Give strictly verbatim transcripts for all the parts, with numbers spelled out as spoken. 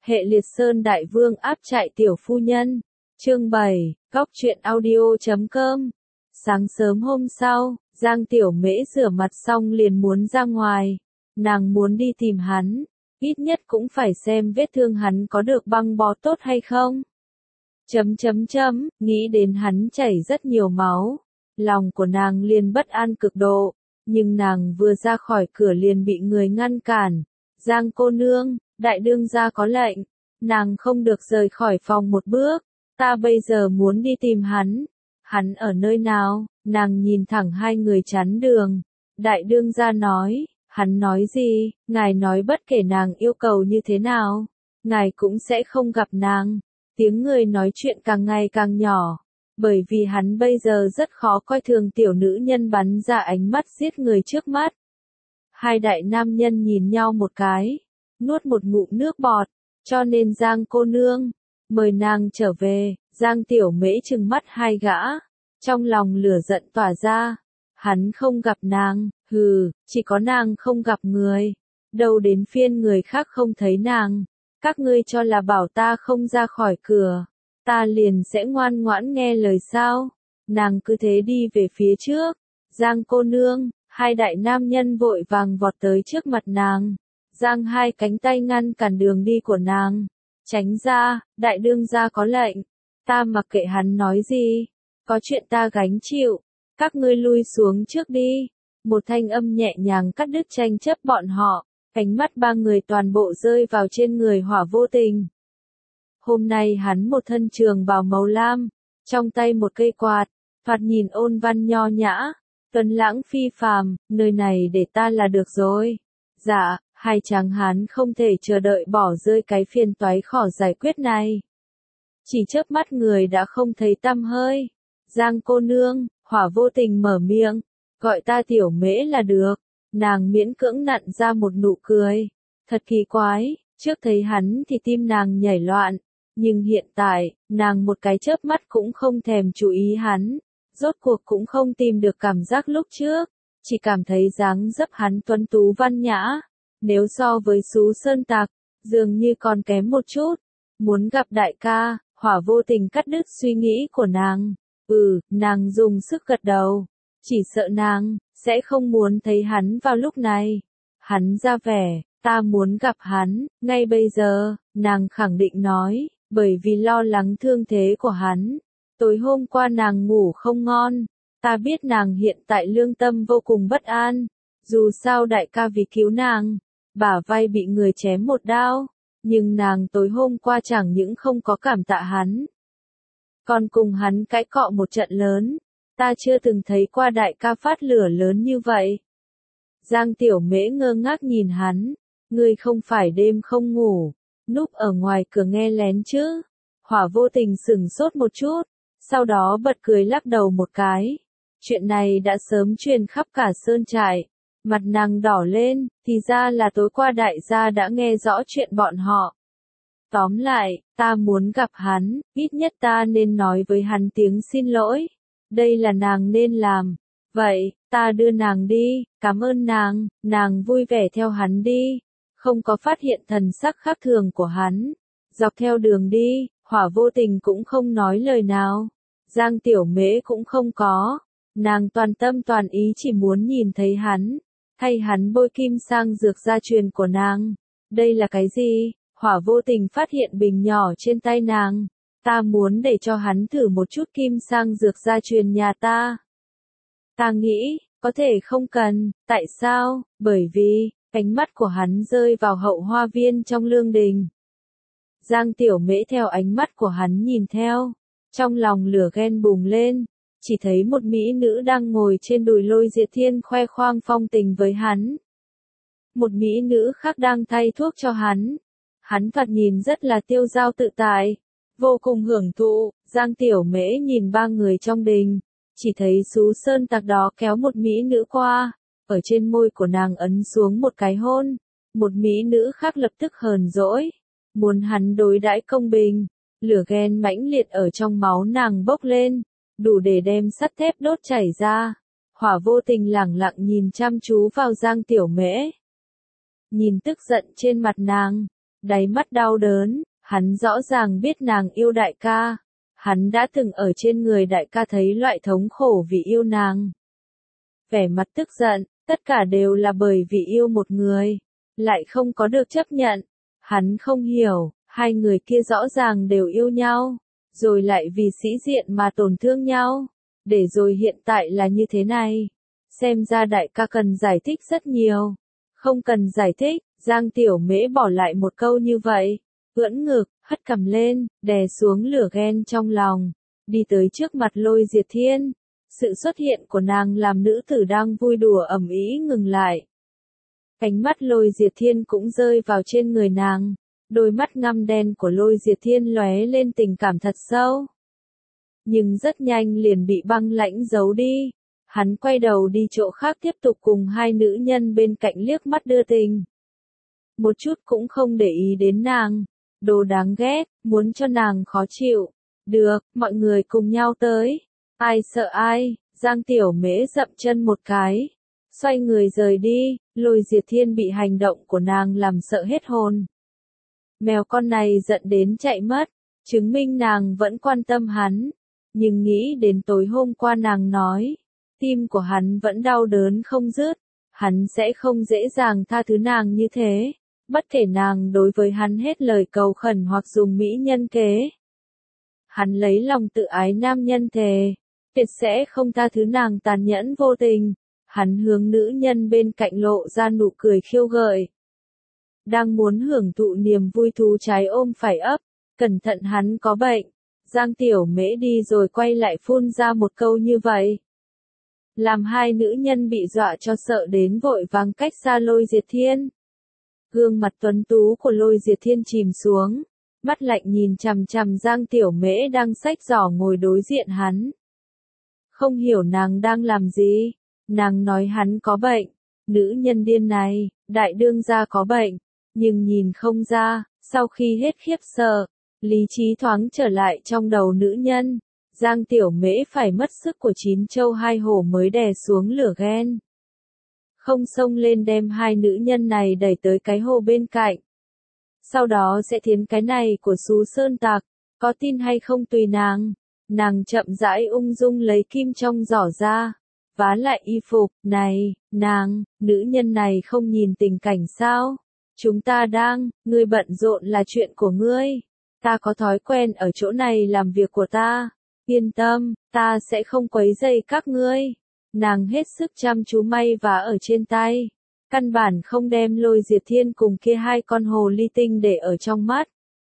Hệ Liệt Sơn Đại Vương áp trại tiểu phu nhân. Chương bảy, Góc truyện audio chấm com. Sáng sớm hôm sau, Giang Tiểu Mễ rửa mặt xong liền muốn ra ngoài. Nàng muốn đi tìm hắn, ít nhất cũng phải xem vết thương hắn có được băng bó tốt hay không. Chấm chấm chấm, nghĩ đến hắn chảy rất nhiều máu. Lòng của nàng liền bất an cực độ, nhưng nàng vừa ra khỏi cửa liền bị người ngăn cản. Giang cô nương, đại đương gia có lệnh, nàng không được rời khỏi phòng một bước, ta bây giờ muốn đi tìm hắn. Hắn ở nơi nào? Nàng nhìn thẳng hai người chắn đường. Đại đương gia nói, hắn nói gì? Ngài nói bất kể nàng yêu cầu như thế nào, ngài cũng sẽ không gặp nàng. Tiếng người nói chuyện càng ngày càng nhỏ, bởi vì hắn bây giờ rất khó coi thường tiểu nữ nhân bắn ra ánh mắt giết người trước mắt. Hai đại nam nhân nhìn nhau một cái, nuốt một ngụm nước bọt, cho nên Giang cô nương, mời nàng trở về. Giang Tiểu Mễ trừng mắt hai gã, trong lòng lửa giận tỏa ra. Hắn không gặp nàng, hừ, chỉ có nàng không gặp người, đâu đến phiên người khác không thấy nàng. Các ngươi cho là bảo ta không ra khỏi cửa, ta liền sẽ ngoan ngoãn nghe lời sao? Nàng cứ thế đi về phía trước. Giang cô nương, hai đại nam nhân vội vàng vọt tới trước mặt nàng, giang hai cánh tay ngăn cản đường đi của nàng. Tránh ra, đại đương gia có lệnh, ta mặc kệ hắn nói gì, có chuyện ta gánh chịu, các ngươi lui xuống trước đi. Một thanh âm nhẹ nhàng cắt đứt tranh chấp bọn họ. Ánh mắt ba người toàn bộ rơi vào trên người Hỏa Vô Tình. Hôm nay hắn một thân trường bào màu lam, trong tay một cây quạt, thoạt nhìn ôn văn nho nhã, tuấn lãng phi phàm, nơi này để ta là được rồi. Dạ, hai chàng hán không thể chờ đợi bỏ rơi cái phiền toái khó giải quyết này. Chỉ chớp mắt người đã không thấy tăm hơi. Giang cô nương, Hỏa Vô Tình mở miệng, gọi ta Tiểu Mễ là được. Nàng miễn cưỡng nặn ra một nụ cười. Thật kỳ quái, trước thấy hắn thì tim nàng nhảy loạn, nhưng hiện tại, nàng một cái chớp mắt cũng không thèm chú ý hắn, rốt cuộc cũng không tìm được cảm giác lúc trước, chỉ cảm thấy dáng dấp hắn tuấn tú văn nhã, nếu so với Sú Sơn Tạc, dường như còn kém một chút. Muốn gặp đại ca. Hỏa Vô Tình cắt đứt suy nghĩ của nàng. Ừ, nàng dùng sức gật đầu, chỉ sợ nàng sẽ không muốn thấy hắn vào lúc này. Hắn ra vẻ, ta muốn gặp hắn, ngay bây giờ, nàng khẳng định nói, bởi vì lo lắng thương thế của hắn. Tối hôm qua nàng ngủ không ngon, ta biết nàng hiện tại lương tâm vô cùng bất an, dù sao đại ca vì cứu nàng, bả vai bị người chém một đao, nhưng nàng tối hôm qua chẳng những không có cảm tạ hắn, còn cùng hắn cãi cọ một trận lớn. Ta chưa từng thấy qua đại ca phát lửa lớn như vậy. Giang Tiểu Mễ ngơ ngác nhìn hắn, ngươi không phải đêm không ngủ, núp ở ngoài cửa nghe lén chứ? Hỏa Vô Tình sửng sốt một chút, sau đó bật cười lắc đầu một cái. Chuyện này đã sớm truyền khắp cả sơn trại, mặt nàng đỏ lên, thì ra là tối qua đại gia đã nghe rõ chuyện bọn họ. Tóm lại, ta muốn gặp hắn, ít nhất ta nên nói với hắn tiếng xin lỗi. Đây là nàng nên làm. Vậy, ta đưa nàng đi, cảm ơn nàng. Nàng vui vẻ theo hắn đi, không có phát hiện thần sắc khác thường của hắn. Dọc theo đường đi, Hỏa Vô Tình cũng không nói lời nào. Giang Tiểu Mễ cũng không có. Nàng toàn tâm toàn ý chỉ muốn nhìn thấy hắn, thay hắn bôi kim sang dược gia truyền của nàng. Đây là cái gì? Hỏa Vô Tình phát hiện bình nhỏ trên tay nàng. Ta muốn để cho hắn thử một chút kim sang dược gia truyền nhà ta. Ta nghĩ, có thể không cần. Tại sao? Bởi vì, ánh mắt của hắn rơi vào hậu hoa viên trong lương đình. Giang Tiểu Mễ theo ánh mắt của hắn nhìn theo, trong lòng lửa ghen bùng lên, chỉ thấy một mỹ nữ đang ngồi trên đùi Lôi Diệt Thiên khoe khoang phong tình với hắn. Một mỹ nữ khác đang thay thuốc cho hắn. Hắn thoạt nhìn rất là tiêu dao tự tại, vô cùng hưởng thụ. Giang Tiểu Mễ nhìn ba người trong đình, chỉ thấy Sú Sơn Tạc đó kéo một mỹ nữ qua, ở trên môi của nàng ấn xuống một cái hôn. Một mỹ nữ khác lập tức hờn dỗi, muốn hắn đối đãi công bình. Lửa ghen mãnh liệt ở trong máu nàng bốc lên, đủ để đem sắt thép đốt chảy ra. Hỏa Vô Tình lẳng lặng nhìn chăm chú vào Giang Tiểu Mễ, nhìn tức giận trên mặt nàng, đáy mắt đau đớn, hắn rõ ràng biết nàng yêu đại ca. Hắn đã từng ở trên người đại ca thấy loại thống khổ vì yêu nàng. Vẻ mặt tức giận, tất cả đều là bởi vì yêu một người, lại không có được chấp nhận. Hắn không hiểu, hai người kia rõ ràng đều yêu nhau, rồi lại vì sĩ diện mà tổn thương nhau, để rồi hiện tại là như thế này. Xem ra đại ca cần giải thích rất nhiều. Không cần giải thích, Giang Tiểu Mễ bỏ lại một câu như vậy, ưỡn ngực, hất cằm lên, đè xuống lửa ghen trong lòng, đi tới trước mặt Lôi Diệt Thiên. Sự xuất hiện của nàng làm nữ tử đang vui đùa ầm ĩ ngừng lại. Ánh mắt Lôi Diệt Thiên cũng rơi vào trên người nàng, đôi mắt ngăm đen của Lôi Diệt Thiên lóe lên tình cảm thật sâu. Nhưng rất nhanh liền bị băng lãnh giấu đi. Hắn quay đầu đi chỗ khác tiếp tục cùng hai nữ nhân bên cạnh liếc mắt đưa tình. Một chút cũng không để ý đến nàng. Đồ đáng ghét, muốn cho nàng khó chịu. Được, mọi người cùng nhau tới. Ai sợ ai, Giang Tiểu Mễ dậm chân một cái. Xoay người rời đi, Lôi Diệt Thiên bị hành động của nàng làm sợ hết hồn. Mèo con này giận đến chạy mất, chứng minh nàng vẫn quan tâm hắn. Nhưng nghĩ đến tối hôm qua nàng nói, tim của hắn vẫn đau đớn không dứt, hắn sẽ không dễ dàng tha thứ nàng như thế, bất kể nàng đối với hắn hết lời cầu khẩn hoặc dùng mỹ nhân kế. Hắn lấy lòng tự ái nam nhân thề, tuyệt sẽ không tha thứ nàng tàn nhẫn vô tình. Hắn hướng nữ nhân bên cạnh lộ ra nụ cười khiêu gợi. Đang muốn hưởng thụ niềm vui thú trái ôm phải ấp, cẩn thận hắn có bệnh. Giang Tiểu Mễ đi rồi quay lại phun ra một câu như vậy. Làm hai nữ nhân bị dọa cho sợ đến vội vàng cách xa Lôi Diệt Thiên. Gương mặt tuấn tú của Lôi Diệt Thiên chìm xuống, mắt lạnh nhìn chằm chằm Giang Tiểu Mễ đang xách giỏ ngồi đối diện hắn. Không hiểu nàng đang làm gì, nàng nói hắn có bệnh, nữ nhân điên này, đại đương gia có bệnh, nhưng nhìn không ra, sau khi hết khiếp sợ, lý trí thoáng trở lại trong đầu nữ nhân. Giang Tiểu Mễ phải mất sức của chín châu hai hổ mới đè xuống lửa ghen. Không xông lên đem hai nữ nhân này đẩy tới cái hồ bên cạnh. Sau đó sẽ thiến cái này của Sú Sơn Tạc, có tin hay không tùy nàng. Nàng chậm rãi ung dung lấy kim trong giỏ ra, vá lại y phục. Này, nàng, nữ nhân này không nhìn tình cảnh sao? Chúng ta đang, ngươi bận rộn là chuyện của ngươi. Ta có thói quen ở chỗ này làm việc của ta. Yên tâm, ta sẽ không quấy rầy các ngươi. Nàng hết sức chăm chú may vá ở trên tay. Căn bản không đem Lôi Diệt Thiên cùng kia hai con hồ ly tinh để ở trong mắt.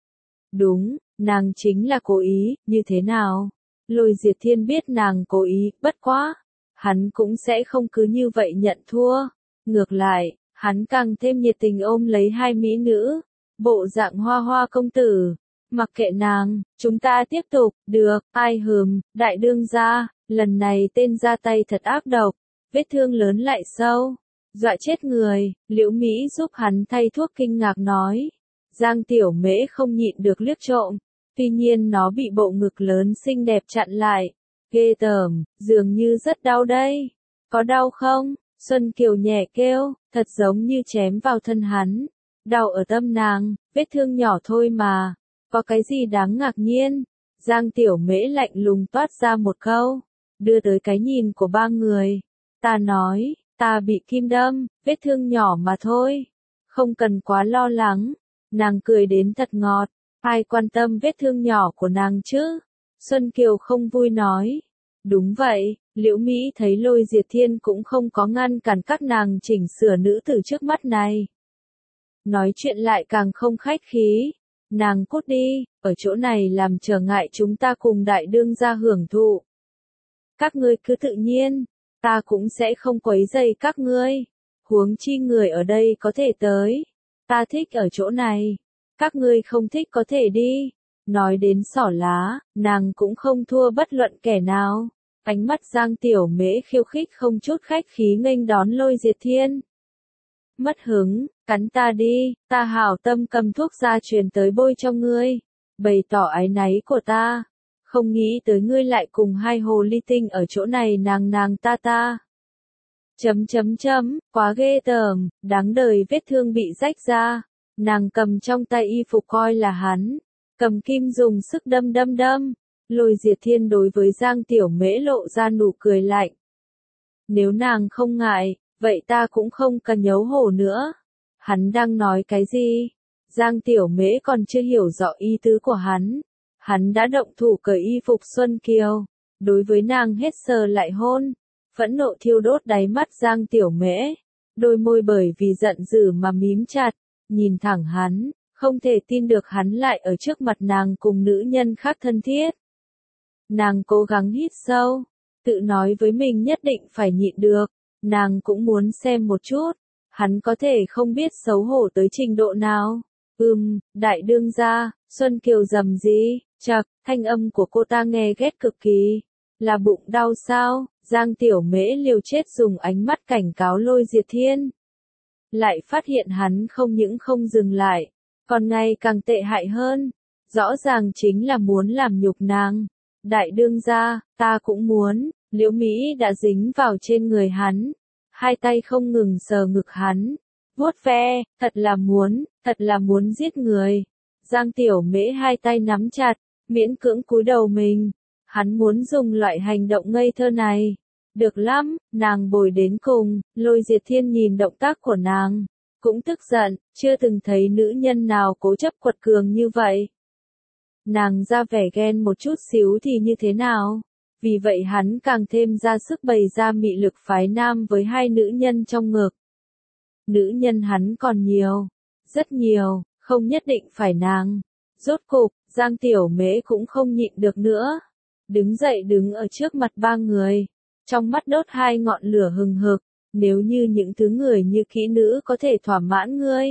Đúng, nàng chính là cố ý, như thế nào? Lôi Diệt Thiên biết nàng cố ý, bất quá. Hắn cũng sẽ không cứ như vậy nhận thua. Ngược lại, hắn càng thêm nhiệt tình ôm lấy hai mỹ nữ. Bộ dạng hoa hoa công tử. Mặc kệ nàng, chúng ta tiếp tục, được, ai hừm, đại đương gia, lần này tên ra tay thật ác độc, vết thương lớn lại sâu, dọa chết người. Liễu Mỹ giúp hắn thay thuốc kinh ngạc nói. Giang Tiểu Mễ không nhịn được liếc trộm, tuy nhiên nó bị bộ ngực lớn xinh đẹp chặn lại. Ghê tởm, dường như rất đau đây. Có đau không? Xuân Kiều nhẹ kêu, thật giống như chém vào thân hắn. Đau ở tâm nàng, vết thương nhỏ thôi mà. Có cái gì đáng ngạc nhiên? Giang Tiểu Mễ lạnh lùng toát ra một câu, đưa tới cái nhìn của ba người. Ta nói, ta bị kim đâm, vết thương nhỏ mà thôi. Không cần quá lo lắng. Nàng cười đến thật ngọt. Ai quan tâm vết thương nhỏ của nàng chứ? Xuân Kiều không vui nói. Đúng vậy, Liễu Mỹ thấy Lôi Diệt Thiên cũng không có ngăn cản các nàng chỉnh sửa nữ tử trước mắt này. Nói chuyện lại càng không khách khí. Nàng cút đi, ở chỗ này làm trở ngại chúng ta cùng đại đương gia hưởng thụ. Các ngươi cứ tự nhiên, ta cũng sẽ không quấy rầy các ngươi. Huống chi người ở đây có thể tới. Ta thích ở chỗ này. Các ngươi không thích có thể đi. Nói đến xỏ lá, nàng cũng không thua bất luận kẻ nào. Ánh mắt Giang Tiểu Mễ khiêu khích không chút khách khí nghênh đón Lôi Diệt Thiên. Mất hứng, cắn ta đi, ta hảo tâm cầm thuốc ra truyền tới bôi cho ngươi, bày tỏ áy náy của ta. Không nghĩ tới ngươi lại cùng hai hồ ly tinh ở chỗ này nàng nàng ta ta. Chấm chấm chấm, quá ghê tởm, đáng đời vết thương bị rách ra. Nàng cầm trong tay y phục coi là hắn, cầm kim dùng sức đâm đâm đâm. Lôi Diệt Thiên đối với Giang Tiểu Mễ lộ ra nụ cười lạnh. Nếu nàng không ngại, vậy ta cũng không cần nhấu hổ nữa. Hắn đang nói cái gì? Giang Tiểu Mễ còn chưa hiểu rõ ý tứ của hắn. Hắn đã động thủ cởi y phục Xuân Kiều, đối với nàng hết sờ lại hôn. Phẫn nộ thiêu đốt đáy mắt Giang Tiểu Mễ, đôi môi bởi vì giận dữ mà mím chặt, nhìn thẳng hắn, không thể tin được hắn lại ở trước mặt nàng cùng nữ nhân khác thân thiết. Nàng cố gắng hít sâu, tự nói với mình nhất định phải nhịn được, nàng cũng muốn xem một chút, hắn có thể không biết xấu hổ tới trình độ nào. Ừm, đại đương gia, Xuân Kiều rầm gì, chậc, thanh âm của cô ta nghe ghét cực kỳ. Là bụng đau sao? Giang Tiểu Mễ liều chết dùng ánh mắt cảnh cáo Lôi Diệt Thiên. Lại phát hiện hắn không những không dừng lại, còn ngày càng tệ hại hơn. Rõ ràng chính là muốn làm nhục nàng. Đại đương gia, ta cũng muốn. Liễu Mỹ đã dính vào trên người hắn, hai tay không ngừng sờ ngực hắn, vuốt ve, thật là muốn, thật là muốn giết người. Giang Tiểu Mễ hai tay nắm chặt, miễn cưỡng cúi đầu mình. Hắn muốn dùng loại hành động ngây thơ này. Được lắm, nàng bồi đến cùng. Lôi Diệt Thiên nhìn động tác của nàng, cũng tức giận, chưa từng thấy nữ nhân nào cố chấp quật cường như vậy. Nàng ra vẻ ghen một chút xíu thì như thế nào? Vì vậy hắn càng thêm ra sức bày ra mị lực phái nam với hai nữ nhân trong ngực. Nữ nhân hắn còn nhiều, rất nhiều, không nhất định phải nàng. Rốt cục, Giang Tiểu Mễ cũng không nhịn được nữa. Đứng dậy đứng ở trước mặt ba người, trong mắt đốt hai ngọn lửa hừng hực, nếu như những thứ người như kỹ nữ có thể thỏa mãn ngươi.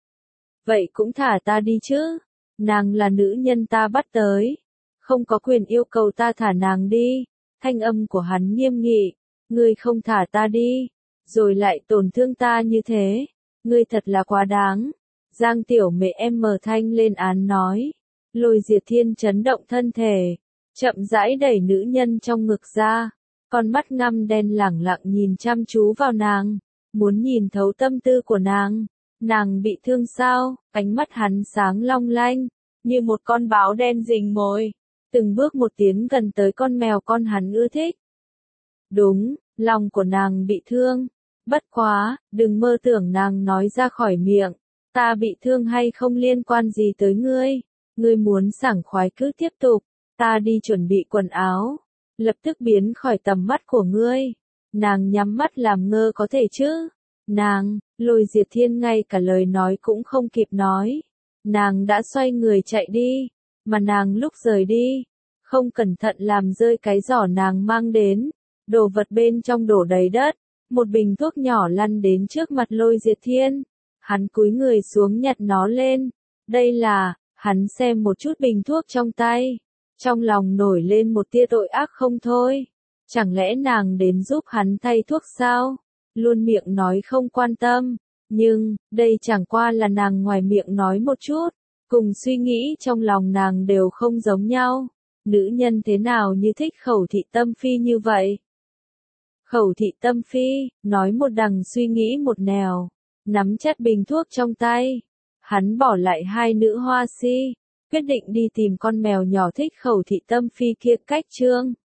Vậy cũng thả ta đi chứ, nàng là nữ nhân ta bắt tới, không có quyền yêu cầu ta thả nàng đi. Thanh âm của hắn nghiêm nghị, ngươi không thả ta đi, rồi lại tổn thương ta như thế, ngươi thật là quá đáng. Giang Tiểu Mễ em mở thanh lên án nói. Lôi Diệt Thiên chấn động thân thể, chậm rãi đẩy nữ nhân trong ngực ra, con mắt ngăm đen lẳng lặng nhìn chăm chú vào nàng, muốn nhìn thấu tâm tư của nàng. Nàng bị thương sao? Ánh mắt hắn sáng long lanh, như một con báo đen rình mồi, từng bước một tiến gần tới con mèo con hắn ưa thích. Đúng, lòng của nàng bị thương. Bất quá, đừng mơ tưởng nàng nói ra khỏi miệng, ta bị thương hay không liên quan gì tới ngươi. Ngươi muốn sảng khoái cứ tiếp tục, ta đi chuẩn bị quần áo, lập tức biến khỏi tầm mắt của ngươi. Nàng nhắm mắt làm ngơ có thể chứ? Nàng, Lôi Diệt Thiên ngay cả lời nói cũng không kịp nói. Nàng đã xoay người chạy đi, mà nàng lúc rời đi, không cẩn thận làm rơi cái giỏ nàng mang đến. Đồ vật bên trong đổ đầy đất, một bình thuốc nhỏ lăn đến trước mặt Lôi Diệt Thiên. Hắn cúi người xuống nhặt nó lên. Đây là, hắn xem một chút bình thuốc trong tay. Trong lòng nổi lên một tia tội ác không thôi. Chẳng lẽ nàng đến giúp hắn thay thuốc sao? Luôn miệng nói không quan tâm. Nhưng, đây chẳng qua là nàng ngoài miệng nói một chút. Cùng suy nghĩ trong lòng nàng đều không giống nhau. Nữ nhân thế nào như thích Khẩu Thị Tâm Phi như vậy? Khẩu Thị Tâm Phi, nói một đằng suy nghĩ một nẻo, nắm chặt bình thuốc trong tay. Hắn bỏ lại hai nữ hoa si, quyết định đi tìm con mèo nhỏ thích Khẩu Thị Tâm Phi kia cách trương.